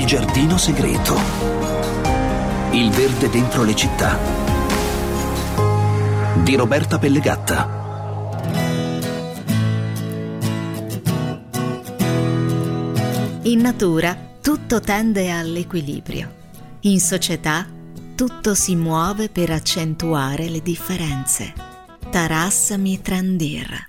Il giardino segreto. Il verde dentro le città. Di Roberta Pellegatta. In natura tutto tende all'equilibrio. In società tutto si muove per accentuare le differenze. Taras Mitrandir.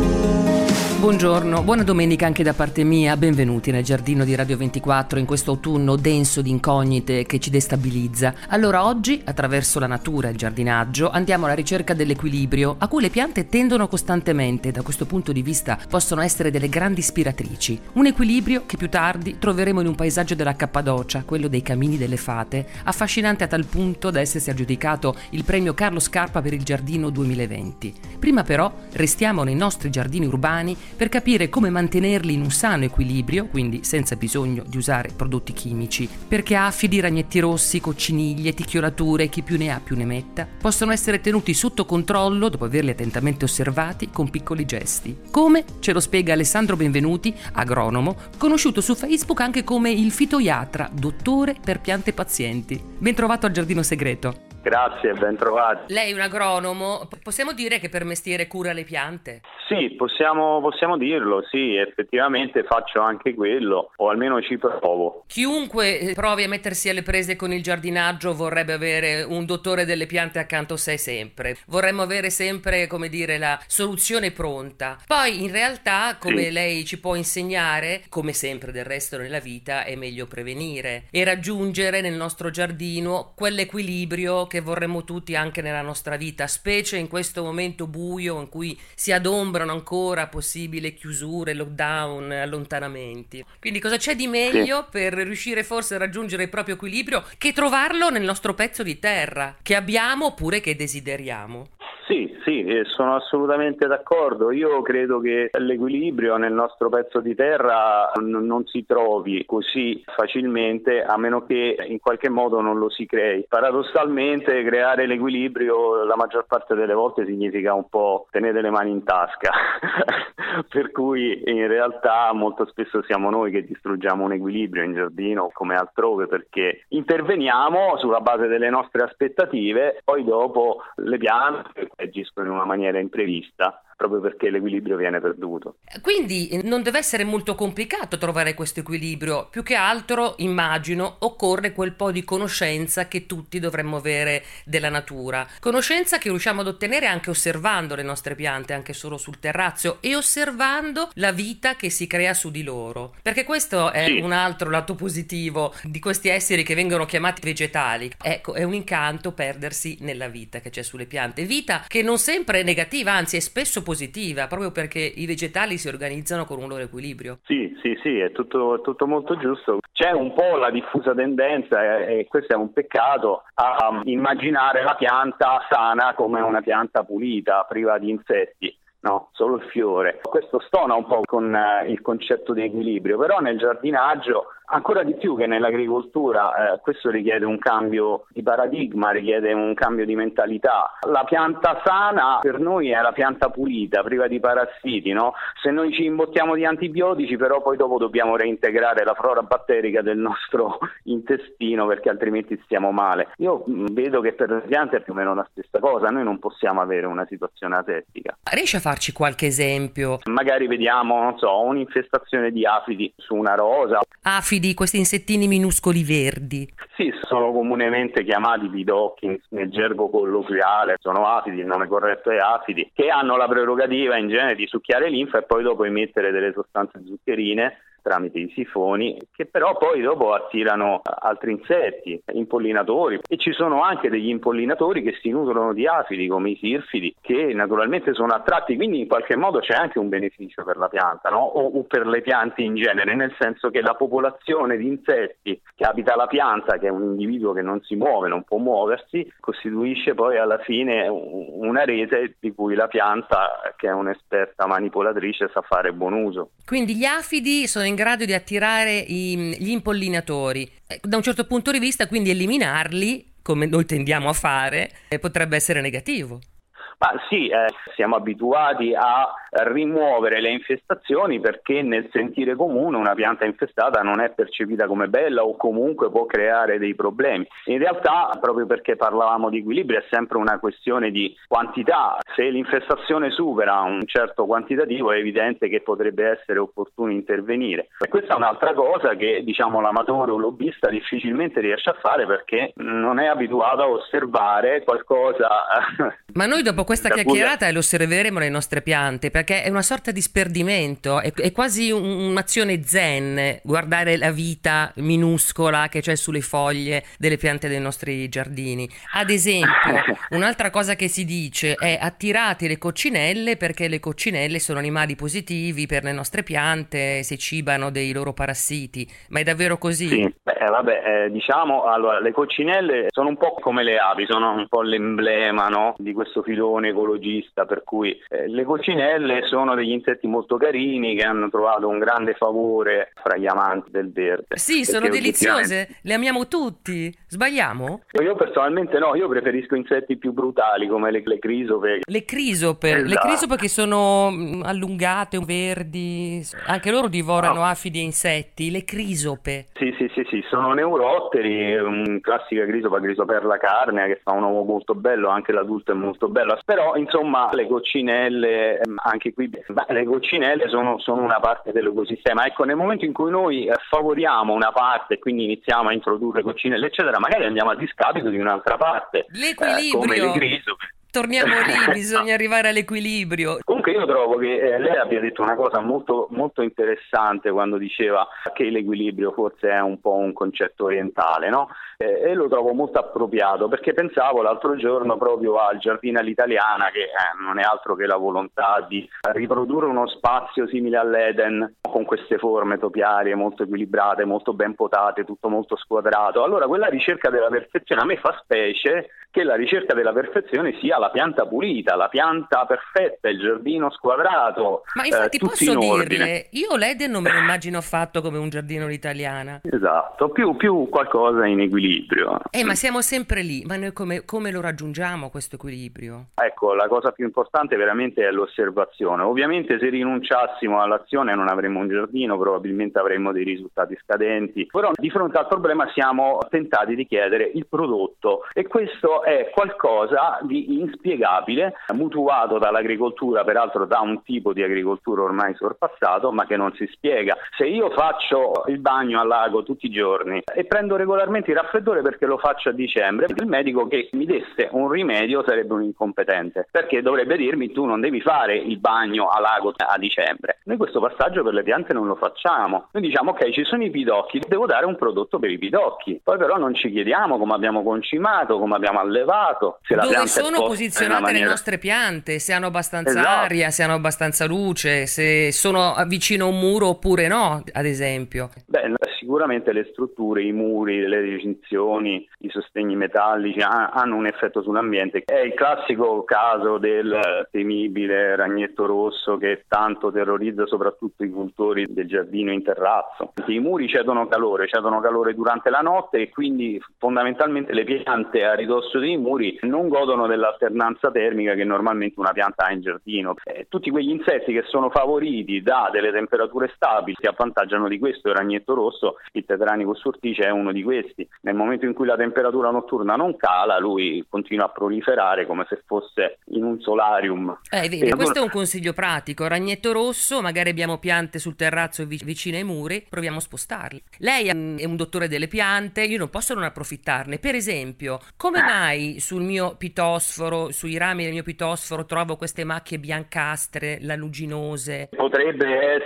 Buongiorno, buona domenica anche da parte mia, benvenuti nel giardino di Radio 24 in questo autunno denso di incognite che ci destabilizza. Allora oggi, attraverso la natura e il giardinaggio, andiamo alla ricerca dell'equilibrio a cui le piante tendono costantemente e da questo punto di vista possono essere delle grandi ispiratrici. Un equilibrio che più tardi troveremo in un paesaggio della Cappadocia, quello dei Camini delle Fate, affascinante a tal punto da essersi aggiudicato il premio Carlo Scarpa per il giardino 2020. Prima però restiamo nei nostri giardini urbani per capire come mantenerli in un sano equilibrio, quindi senza bisogno di usare prodotti chimici, perché afidi, ragnetti rossi, cocciniglie, ticchiolature, chi più ne ha più ne metta, possono essere tenuti sotto controllo dopo averli attentamente osservati con piccoli gesti. Come ce lo spiega Alessandro Benvenuti, agronomo, conosciuto su Facebook anche come il fitoiatra, dottore per piante pazienti. Ben trovato al giardino segreto. Grazie, ben trovati. Lei è un agronomo, possiamo dire che per mestiere cura le piante? Sì, possiamo dirlo, sì, effettivamente faccio anche quello, o almeno ci provo. Chiunque provi a mettersi alle prese con il giardinaggio vorrebbe avere un dottore delle piante accanto a sé sempre. Vorremmo avere sempre, come dire, la soluzione pronta. Poi in realtà, come lei ci può insegnare, come sempre del resto nella vita, è meglio prevenire e raggiungere nel nostro giardino quell'equilibrio che vorremmo tutti anche nella nostra vita, specie in questo momento buio in cui si adombrano ancora possibili chiusure, lockdown, allontanamenti. Quindi cosa c'è di meglio per riuscire forse a raggiungere il proprio equilibrio che trovarlo nel nostro pezzo di terra che abbiamo oppure che desideriamo? Sì, sono assolutamente d'accordo. Io credo che l'equilibrio nel nostro pezzo di terra non si trovi così facilmente a meno che in qualche modo non lo si crei. Paradossalmente creare l'equilibrio la maggior parte delle volte significa un po' tenere le mani in tasca, per cui in realtà molto spesso siamo noi che distruggiamo un equilibrio in giardino come altrove perché interveniamo sulla base delle nostre aspettative, poi dopo le piante agiscono in una maniera imprevista proprio perché l'equilibrio viene perduto. Quindi non deve essere molto complicato trovare questo equilibrio, più che altro immagino occorre quel po' di conoscenza che tutti dovremmo avere della natura, conoscenza che riusciamo ad ottenere anche osservando le nostre piante, anche solo sul terrazzo e osservando la vita che si crea su di loro, perché questo è un altro lato positivo di questi esseri che vengono chiamati vegetali. Ecco, è un incanto perdersi nella vita che c'è sulle piante, vita che non sempre è negativa, anzi è spesso positiva, proprio perché i vegetali si organizzano con un loro equilibrio. Sì, è tutto molto giusto. C'è un po' la diffusa tendenza, e questo è un peccato, a immaginare la pianta sana come una pianta pulita, priva di insetti. No, solo il fiore. Questo stona un po' con il concetto di equilibrio, però nel giardinaggio ancora di più che nell'agricoltura questo richiede un cambio di paradigma, richiede un cambio di mentalità. La pianta sana per noi è la pianta pulita, priva di parassiti, no? Se noi ci imbottiamo di antibiotici però poi dopo dobbiamo reintegrare la flora batterica del nostro intestino perché altrimenti stiamo male. Io vedo che per le piante è più o meno la stessa cosa, noi non possiamo avere una situazione asettica. Riesci a farci qualche esempio? Magari vediamo, non so, un'infestazione di afidi su una rosa. Afidi, questi insettini minuscoli verdi. Sì, sono comunemente chiamati pidocchi nel gergo colloquiale, sono afidi, il nome corretto è afidi, che hanno la prerogativa in genere di succhiare linfa e poi dopo emettere delle sostanze zuccherine tramite i sifoni, che però poi dopo attirano altri insetti, impollinatori, e ci sono anche degli impollinatori che si nutrono di afidi come i sirfidi, che naturalmente sono attratti, quindi in qualche modo c'è anche un beneficio per la pianta, no? O per le piante in genere, nel senso che la popolazione di insetti che abita la pianta, che è un individuo che non si muove, non può muoversi, costituisce poi alla fine una rete di cui la pianta, che è un'esperta manipolatrice, sa fare buon uso. Quindi gli afidi sono in grado di attirare gli impollinatori. Da un certo punto di vista, quindi eliminarli, come noi tendiamo a fare, potrebbe essere negativo. Ma sì, siamo abituati a rimuovere le infestazioni perché nel sentire comune una pianta infestata non è percepita come bella o comunque può creare dei problemi. In realtà, proprio perché parlavamo di equilibrio, è sempre una questione di quantità. Se l'infestazione supera un certo quantitativo è evidente che potrebbe essere opportuno intervenire. E questa è un'altra cosa che l'amatore o lobbista difficilmente riesce a fare perché non è abituato a osservare qualcosa. Ma noi dopo questa chiacchierata lo osserveremo le nostre piante, perché è una sorta di sperdimento, è quasi un'azione zen guardare la vita minuscola che c'è sulle foglie delle piante dei nostri giardini. Ad esempio, un'altra cosa che si dice è: attirate le coccinelle perché le coccinelle sono animali positivi per le nostre piante, si cibano dei loro parassiti. Ma è davvero così? Sì, allora, le coccinelle sono un po' come le api, sono un po' l'emblema, no, di questo filone ecologista, per cui le coccinelle sono degli insetti molto carini che hanno trovato un grande favore fra gli amanti del verde. Sì, sono deliziose, le amiamo tutti. Sbagliamo? Io personalmente no, io preferisco insetti più brutali come le crisope. Le crisope, esatto. Le crisope che sono allungate, verdi, anche loro divorano afidi e insetti. Le crisope. Sì, sono neurotteri, classica crisoperla carnea che fa un uovo molto bello, anche l'adulto è molto bello. Però insomma le coccinelle, anche qui, le coccinelle sono una parte dell'ecosistema. Ecco, nel momento in cui noi favoriamo una parte e quindi iniziamo a introdurre coccinelle eccetera, magari andiamo a discapito di un'altra parte. L'equilibrio. Come le crisope. Torniamo lì, bisogna arrivare all'equilibrio. Comunque io trovo che lei abbia detto una cosa molto, molto interessante quando diceva che l'equilibrio forse è un po' un concetto orientale, no? E lo trovo molto appropriato, perché pensavo l'altro giorno proprio al giardino all'italiana, che non è altro che la volontà di riprodurre uno spazio simile all'Eden, con queste forme topiarie molto equilibrate, molto ben potate, tutto molto squadrato. Allora quella ricerca della perfezione, a me fa specie che la ricerca della perfezione sia la pianta pulita, la pianta perfetta, il giardino squadrato. Ma infatti posso dirle, io l'Eden non me lo immagino fatto come un giardino all'italiana. Esatto, più qualcosa in equilibrio. Ma siamo sempre lì, ma noi come lo raggiungiamo questo equilibrio? Ecco, la cosa più importante veramente è l'osservazione. Ovviamente se rinunciassimo all'azione non avremmo un giardino, probabilmente avremmo dei risultati scadenti, però di fronte al problema siamo tentati di chiedere il prodotto, e questo è qualcosa di inspiegabile, mutuato dall'agricoltura, peraltro da un tipo di agricoltura ormai sorpassato, ma che non si spiega. Se io faccio il bagno al lago tutti i giorni e prendo regolarmente il raffreddore perché lo faccio a dicembre, il medico che mi desse un rimedio sarebbe un incompetente, perché dovrebbe dirmi: tu non devi fare il bagno al lago a dicembre. Noi questo passaggio per le piante non lo facciamo. Noi diciamo: ok, ci sono i pidocchi, devo dare un prodotto per i pidocchi. Poi però non ci chiediamo come abbiamo concimato, come abbiamo allevato, se dove sono posizionate le nostre piante, se hanno abbastanza aria, se hanno abbastanza luce, se sono vicino a un muro oppure no, ad esempio. Sicuramente le strutture, i muri, le recinzioni, i sostegni metallici hanno un effetto sull'ambiente. È il classico caso del temibile ragnetto rosso che tanto terrorizza soprattutto i cultori del giardino in terrazzo. I muri cedono calore durante la notte, e quindi fondamentalmente le piante a ridosso dei muri non godono dell'alternanza termica che normalmente una pianta ha in giardino. Tutti quegli insetti che sono favoriti da delle temperature stabili si avvantaggiano di questo. Il ragnetto rosso, il Tetranicus urtice, è uno di questi. Nel momento in cui la temperatura notturna non cala, lui continua a proliferare come se fosse in un solarium. Vedi, questo è un consiglio pratico. Ragnetto rosso, magari abbiamo piante sul terrazzo vicine ai muri, proviamo a spostarli. Lei è un dottore delle piante, io non posso non approfittarne. Per esempio, come mai sul mio pitosforo, sui rami del mio pitosforo trovo queste macchie biancastre, lanuginose? Potrebbe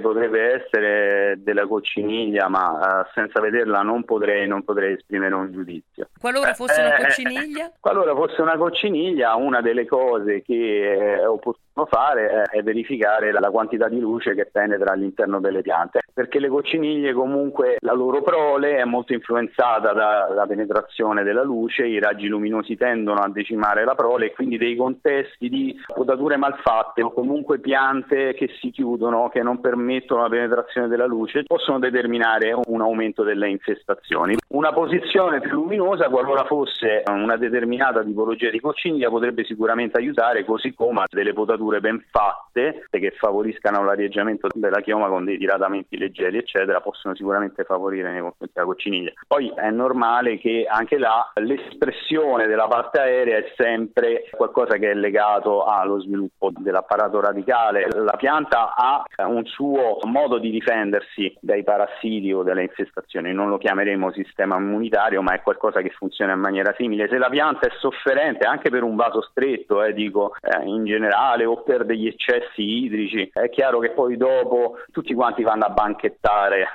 essere della cocciniglia, ma senza vederla non potrei esprimere un giudizio. Qualora fosse una cocciniglia? Qualora fosse una cocciniglia, una delle cose che è opportuno fare è verificare la quantità di luce che penetra all'interno delle piante. perché le cocciniglie comunque la loro prole è molto influenzata dalla penetrazione della luce, i raggi luminosi tendono a decimare la prole e quindi dei contesti di potature malfatte o comunque piante che si chiudono, che non permettono la penetrazione della luce, possono determinare un aumento delle infestazioni. Una posizione più luminosa, qualora fosse una determinata tipologia di cocciniglia, potrebbe sicuramente aiutare, così come delle potature ben fatte che favoriscano l'arieggiamento della chioma con dei diradamenti leggeri eccetera, possono sicuramente favorire nei confronti della cocciniglia. Poi è normale che anche là l'espressione della parte aerea è sempre qualcosa che è legato allo sviluppo dell'apparato radicale. La pianta ha un suo modo di difendersi dai parassiti o dalle infestazioni, non lo chiameremo sistema immunitario, ma è qualcosa che funziona in maniera simile. Se la pianta è sofferente anche per un vaso stretto, in generale, o per degli eccessi idrici, è chiaro che poi dopo tutti quanti vanno a banchettare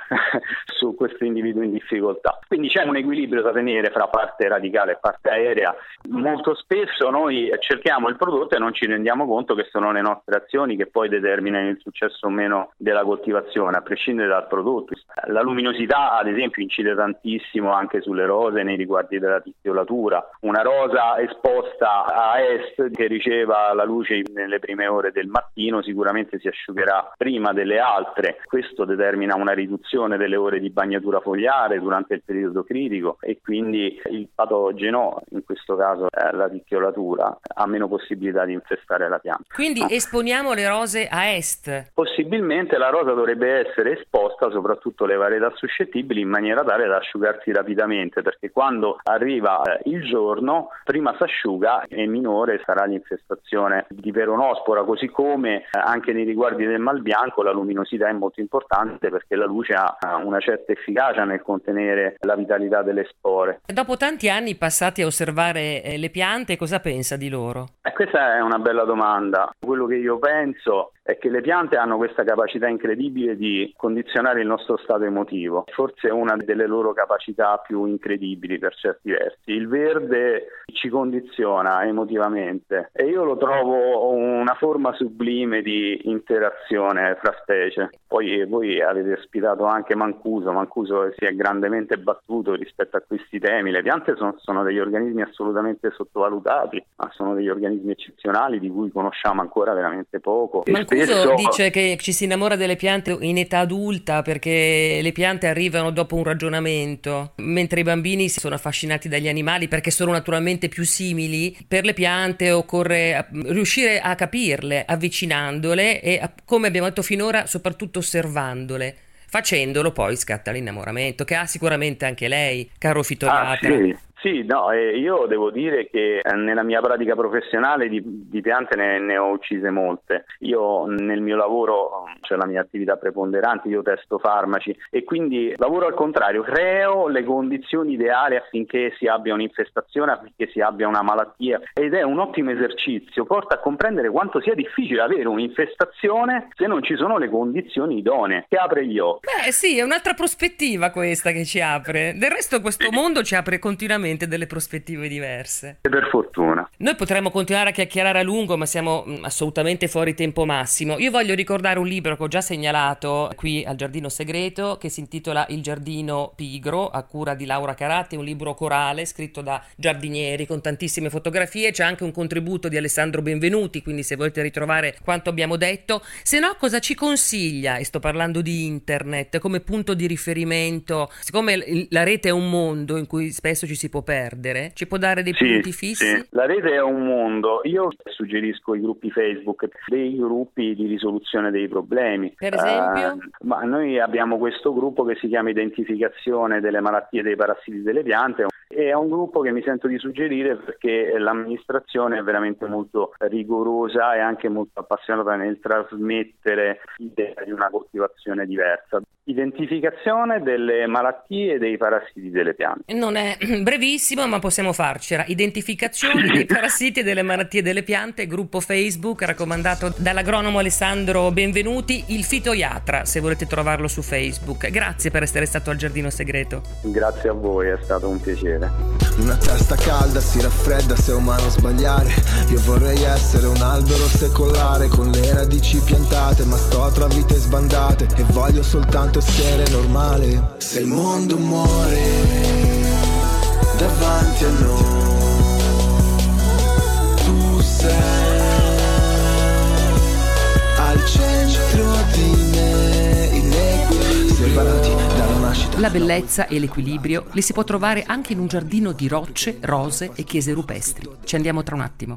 su questo individuo in difficoltà. Quindi c'è un equilibrio da tenere fra parte radicale e parte aerea. Molto spesso noi cerchiamo il prodotto e non ci rendiamo conto che sono le nostre azioni che poi determinano il successo o meno della coltivazione, a prescindere dal prodotto. La luminosità, ad esempio, incide tantissimo anche sulle rose nei riguardi della tiziolatura. Una rosa esposta a est che riceva la luce nelle prime ore del mattino sicuramente si asciugherà prima delle altre. Questo determina una riduzione delle ore di bagnatura fogliare durante il periodo critico e quindi il patogeno, in questo caso la tiziolatura, ha meno possibilità di infestare la pianta. Quindi esponiamo le rose a est? Possibilmente la rosa dovrebbe essere esposta, soprattutto le varietà suscettibili, in maniera tale da asciugarsi rapidamente, perché quando arriva il giorno prima si asciuga e minore sarà l'infestazione di peronospora, così come anche nei riguardi del malbianco la luminosità è molto importante perché la luce ha una certa efficacia nel contenere la vitalità delle spore. Dopo tanti anni passati a osservare le piante, cosa pensa di loro? Questa è una bella domanda. Quello che io penso è che le piante hanno questa capacità incredibile di condizionare il nostro stato emotivo. Forse è una delle loro capacità più incredibili per certi versi. Il verde ci condiziona emotivamente e io lo trovo una forma sublime di interazione fra specie. Poi voi avete ospitato anche Mancuso si è grandemente battuto rispetto a questi temi. Le piante sono degli organismi assolutamente sottovalutati, ma sono degli organismi eccezionali di cui conosciamo ancora veramente poco. Mancuso dice che ci si innamora delle piante in età adulta perché le piante arrivano dopo un ragionamento, mentre i bambini sono affascinati dagli animali perché sono naturalmente più simili. Per le piante occorre riuscire a capirle, avvicinandole e, come abbiamo detto finora, soprattutto osservandole. Facendolo poi scatta l'innamoramento, che ha sicuramente anche lei, caro Fitoiatra. Sì, no, io devo dire che nella mia pratica professionale di piante ne ho uccise molte. Io nel mio lavoro, cioè la mia attività preponderante, io testo farmaci e quindi lavoro al contrario, creo le condizioni ideali affinché si abbia un'infestazione, affinché si abbia una malattia, ed è un ottimo esercizio, porta a comprendere quanto sia difficile avere un'infestazione se non ci sono le condizioni idonee, che apre gli occhi. Beh sì, è un'altra prospettiva questa che ci apre. Del resto questo mondo ci apre continuamente delle prospettive diverse. Per fortuna. Noi potremmo continuare a chiacchierare a lungo, ma siamo assolutamente fuori tempo massimo. Io voglio ricordare un libro che ho già segnalato qui al Giardino Segreto, che si intitola Il giardino pigro, a cura di Laura Caratti, un libro corale scritto da giardinieri con tantissime fotografie. C'è anche un contributo di Alessandro Benvenuti, quindi se volete ritrovare quanto abbiamo detto. Se no, cosa ci consiglia, e sto parlando di internet, come punto di riferimento? Siccome la rete è un mondo in cui spesso ci si può perdere, ci può dare dei punti fissi? Sì. La rete è un mondo. Io suggerisco i gruppi Facebook, dei gruppi di risoluzione dei problemi. Per esempio? Ma noi abbiamo questo gruppo che si chiama Identificazione delle malattie dei parassiti delle piante. E è un gruppo che mi sento di suggerire perché l'amministrazione è veramente molto rigorosa e anche molto appassionata nel trasmettere l'idea di una coltivazione diversa. Identificazione delle malattie e dei parassiti delle piante. Non è brevissimo, ma possiamo farcela. Identificazione dei parassiti e delle malattie delle piante, gruppo Facebook raccomandato dall'agronomo Alessandro Benvenuti, il Fitoiatra, se volete trovarlo su Facebook. Grazie per essere stato al Giardino Segreto. Grazie a voi, è stato un piacere. Una testa calda si raffredda se è umano sbagliare. Io vorrei essere un albero secolare con le radici piantate, ma sto tra vite sbandate e voglio soltanto essere normale. Se il mondo muore davanti a noi, tu sei al centro di me, in equilibrio, separati dalla nascita. La bellezza e l'equilibrio li si può trovare anche in un giardino di rocce, rose e chiese rupestri. Ci andiamo tra un attimo.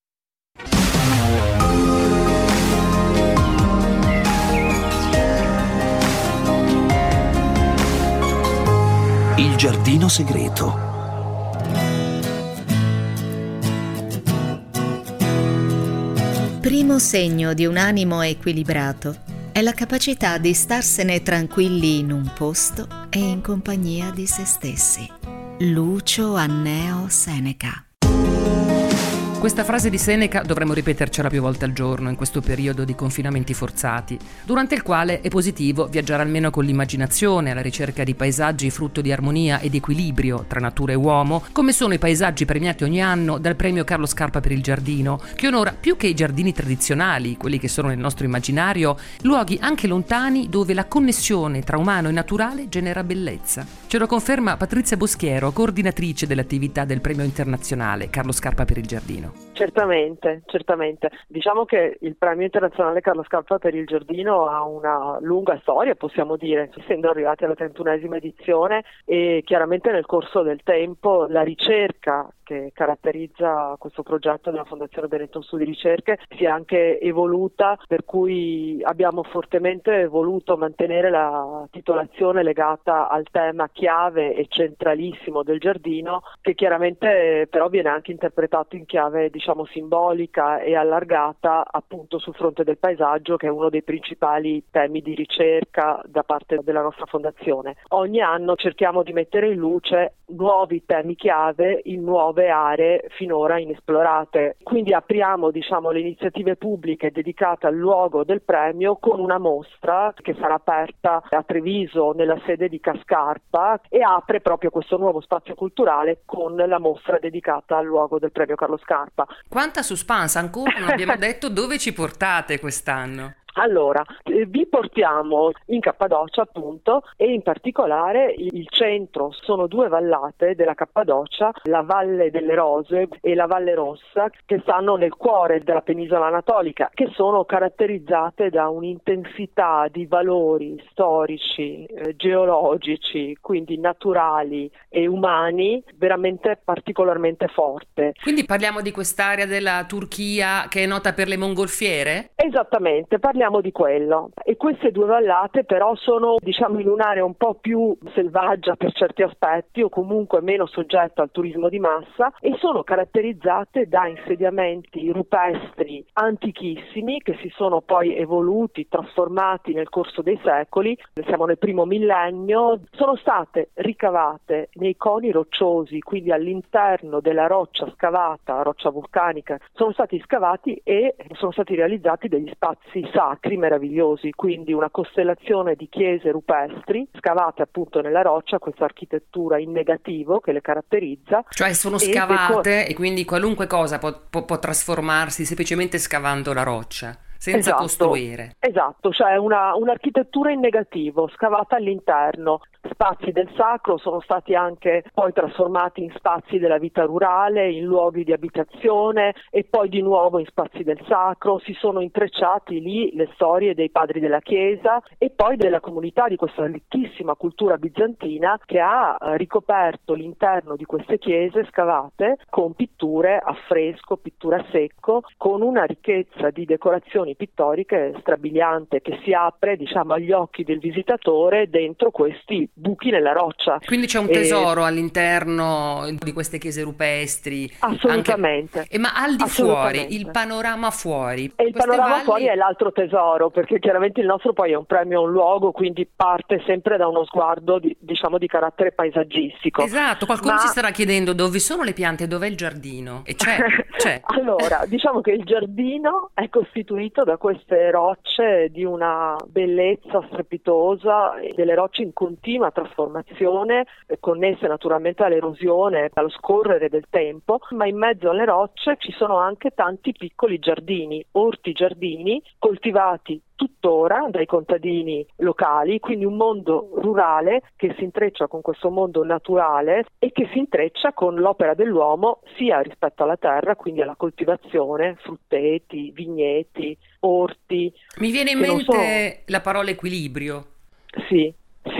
Il giardino segreto. Primo segno di un animo equilibrato è la capacità di starsene tranquilli in un posto e in compagnia di se stessi. Lucio Anneo Seneca. Questa frase di Seneca dovremmo ripetercela più volte al giorno in questo periodo di confinamenti forzati, durante il quale è positivo viaggiare almeno con l'immaginazione alla ricerca di paesaggi frutto di armonia ed equilibrio tra natura e uomo, come sono i paesaggi premiati ogni anno dal premio Carlo Scarpa per il giardino, che onora più che i giardini tradizionali, quelli che sono nel nostro immaginario, luoghi anche lontani dove la connessione tra umano e naturale genera bellezza. Ce lo conferma Patrizia Boschiero, coordinatrice dell'attività del premio internazionale Carlo Scarpa per il giardino. Certamente. Diciamo che il premio internazionale Carlo Scarpa per il giardino ha una lunga storia, possiamo dire, essendo arrivati alla 31esima edizione, e chiaramente nel corso del tempo la ricerca che caratterizza questo progetto della Fondazione Benetton Studi Ricerche si è anche evoluta, per cui abbiamo fortemente voluto mantenere la titolazione legata al tema chiave e centralissimo del giardino, che chiaramente però viene anche interpretato in chiave, diciamo, simbolica e allargata appunto sul fronte del paesaggio, che è uno dei principali temi di ricerca da parte della nostra fondazione. Ogni anno cerchiamo di mettere in luce nuovi temi chiave in nuove aree finora inesplorate. Quindi apriamo, diciamo, le iniziative pubbliche dedicate al luogo del premio con una mostra che sarà aperta a Treviso nella sede di Cascarpa e apre proprio questo nuovo spazio culturale con la mostra dedicata al luogo del premio Carlo Scarpa. Quanta suspense, ancora non abbiamo detto dove ci portate quest'anno. Allora, vi portiamo in Cappadocia appunto, e in particolare il centro sono due vallate della Cappadocia, la Valle delle Rose e la Valle Rossa, che stanno nel cuore della penisola anatolica, che sono caratterizzate da un'intensità di valori storici, geologici, quindi naturali e umani, veramente particolarmente forte. Quindi parliamo di quest'area della Turchia che è nota per le mongolfiere? Esattamente, parliamo di quello. E queste due vallate però sono, diciamo, in un'area un po' più selvaggia per certi aspetti, o comunque meno soggetta al turismo di massa, e sono caratterizzate da insediamenti rupestri antichissimi che si sono poi evoluti, trasformati nel corso dei secoli. Siamo nel primo millennio. Sono state ricavate nei coni rocciosi, quindi all'interno della roccia scavata, roccia vulcanica, sono stati scavati e sono stati realizzati degli spazi sacri meravigliosi, quindi una costellazione di chiese rupestri scavate appunto nella roccia, questa architettura in negativo che le caratterizza. Cioè sono scavate e quindi qualunque cosa può trasformarsi semplicemente scavando la roccia, senza costruire. Esatto, cioè un'architettura in negativo scavata all'interno. Spazi del sacro sono stati anche poi trasformati in spazi della vita rurale, in luoghi di abitazione, e poi di nuovo in spazi del sacro. Si sono intrecciati lì le storie dei padri della Chiesa e poi della comunità di questa ricchissima cultura bizantina che ha ricoperto l'interno di queste chiese scavate con pitture a fresco, pitture a secco, con una ricchezza di decorazioni pittoriche strabiliante che si apre, diciamo, agli occhi del visitatore dentro questi buchi nella roccia. Quindi c'è un tesoro all'interno di queste chiese rupestri. Assolutamente. Ma al di fuori, il panorama fuori. E il panorama fuori è l'altro tesoro, perché chiaramente il nostro poi è un premio a un luogo, quindi parte sempre da uno sguardo di carattere paesaggistico. Esatto, qualcuno si starà chiedendo dove sono le piante e dov'è il giardino? E c'è. Allora, diciamo che il giardino è costituito da queste rocce di una bellezza strepitosa, delle rocce in continua trasformazione, connesse naturalmente all'erosione, allo scorrere del tempo, ma in mezzo alle rocce ci sono anche tanti piccoli giardini, orti giardini coltivati tuttora dai contadini locali, quindi un mondo rurale che si intreccia con questo mondo naturale e che si intreccia con l'opera dell'uomo sia rispetto alla terra, quindi alla coltivazione, frutteti, vigneti, orti. Mi viene in mente la parola equilibrio. Sì.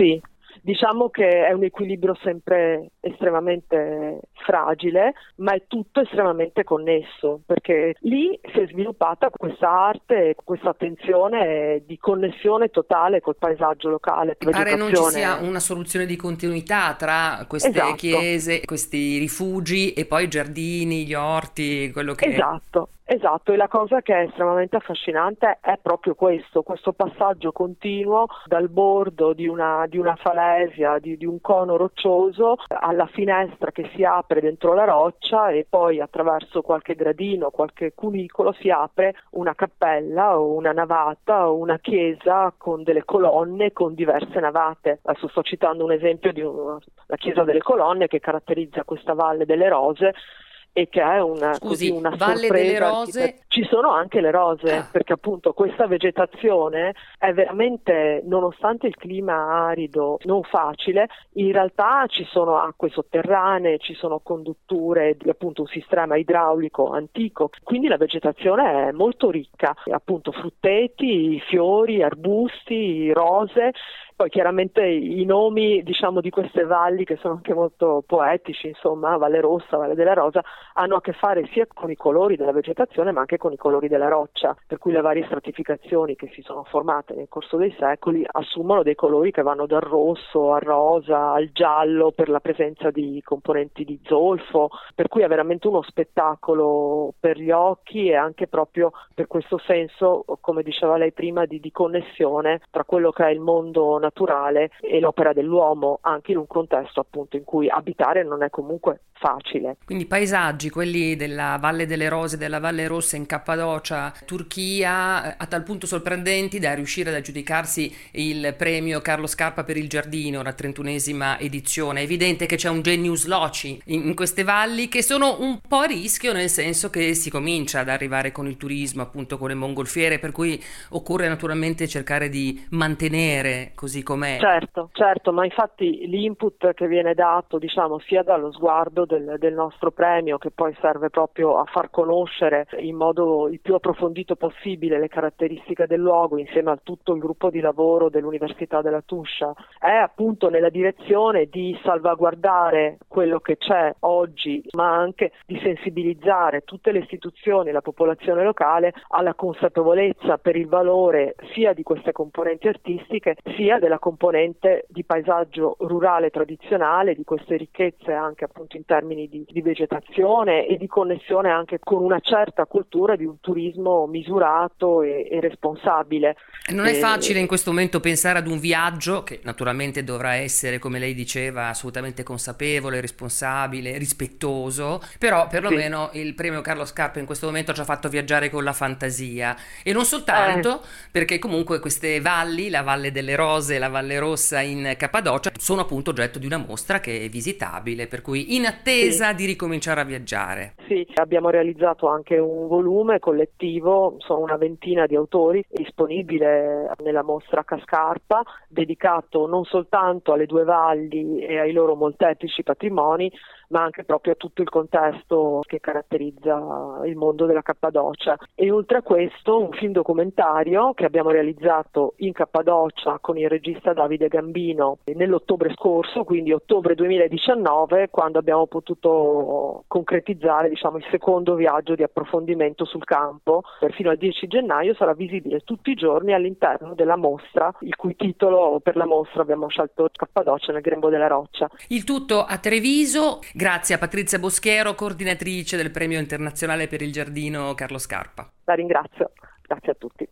Diciamo che è un equilibrio sempre estremamente fragile, ma è tutto estremamente connesso, perché lì si è sviluppata questa arte, questa attenzione di connessione totale col paesaggio locale. Pare non ci sia una soluzione di continuità tra queste chiese, questi rifugi e poi i giardini, gli orti, quello che Esatto, e la cosa che è estremamente affascinante è proprio questo passaggio continuo dal bordo di una falesia, di un cono roccioso, alla finestra che si apre dentro la roccia e poi attraverso qualche gradino, qualche cunicolo si apre una cappella o una navata o una chiesa con delle colonne con diverse navate. Adesso sto citando un esempio di la chiesa delle colonne che caratterizza questa Valle delle Rose, e che è una Valle delle Rose. Ci sono anche le rose, perché appunto questa vegetazione è veramente, nonostante il clima arido, non facile, in realtà ci sono acque sotterranee, ci sono condutture, appunto un sistema idraulico antico, quindi la vegetazione è molto ricca, appunto frutteti, fiori, arbusti, rose. Poi chiaramente i nomi, diciamo, di queste valli, che sono anche molto poetici, insomma, Valle Rossa, Valle della Rosa, hanno a che fare sia con i colori della vegetazione ma anche con i colori della roccia, per cui le varie stratificazioni che si sono formate nel corso dei secoli assumono dei colori che vanno dal rosso al rosa al giallo per la presenza di componenti di zolfo, per cui è veramente uno spettacolo per gli occhi e anche proprio per questo senso, come diceva lei prima, di connessione tra quello che è il mondo naturale e l'opera dell'uomo, anche in un contesto appunto in cui abitare non è comunque facile. Quindi paesaggi, quelli della Valle delle Rose, della Valle Rossa in Cappadocia, Turchia, a tal punto sorprendenti da riuscire ad aggiudicarsi il premio Carlo Scarpa per il giardino, la 31esima edizione. È evidente che c'è un genius loci in queste valli che sono un po' a rischio, nel senso che si comincia ad arrivare con il turismo, appunto con le mongolfiere, per cui occorre naturalmente cercare di mantenere così com'è. Certo, ma infatti l'input che viene dato, diciamo, sia dallo sguardo del nostro premio, che poi serve proprio a far conoscere in modo il più approfondito possibile le caratteristiche del luogo insieme a tutto il gruppo di lavoro dell'Università della Tuscia, è appunto nella direzione di salvaguardare quello che c'è oggi, ma anche di sensibilizzare tutte le istituzioni e la popolazione locale alla consapevolezza per il valore sia di queste componenti artistiche sia della componente di paesaggio rurale tradizionale, di queste ricchezze anche appunto in termini di vegetazione e di connessione anche con una certa cultura di un turismo misurato e responsabile. Non è facile in questo momento pensare ad un viaggio che naturalmente dovrà essere, come lei diceva, assolutamente consapevole, responsabile, rispettoso, però perlomeno il premio Carlo Scarpa in questo momento ci ha fatto viaggiare con la fantasia, e non soltanto, perché comunque queste valli, la Valle delle Rose e la Valle Rossa in Cappadocia, sono appunto oggetto di una mostra che è visitabile, per cui in attesa di ricominciare a viaggiare. Sì, abbiamo realizzato anche un volume collettivo, sono una ventina di autori, disponibile nella mostra Cascarpa, dedicato non soltanto alle due valli e ai loro molteplici patrimoni, ma anche proprio a tutto il contesto che caratterizza il mondo della Cappadocia. E oltre a questo un film documentario che abbiamo realizzato in Cappadocia con il regista Davide Gambino nell'ottobre scorso, quindi ottobre 2019, quando abbiamo potuto concretizzare, diciamo, il secondo viaggio di approfondimento sul campo. Fino al 10 gennaio sarà visibile tutti i giorni all'interno della mostra, il cui titolo per la mostra abbiamo scelto Cappadocia nel grembo della roccia. Il tutto a Treviso. Grazie a Patrizia Boschiero, coordinatrice del Premio Internazionale per il Giardino Carlo Scarpa. La ringrazio, grazie a tutti.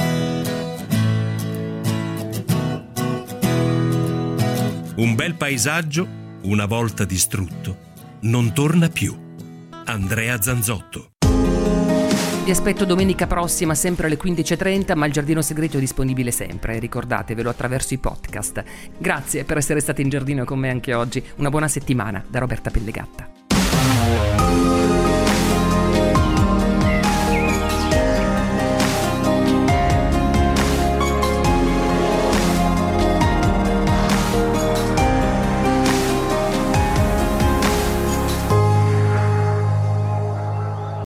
Un bel paesaggio, una volta distrutto, non torna più. Andrea Zanzotto. Vi aspetto domenica prossima sempre alle 15:30, ma il Giardino Segreto è disponibile sempre, ricordatevelo, attraverso i podcast. Grazie per essere stati in giardino con me anche oggi. Una buona settimana da Roberta Pellegatta.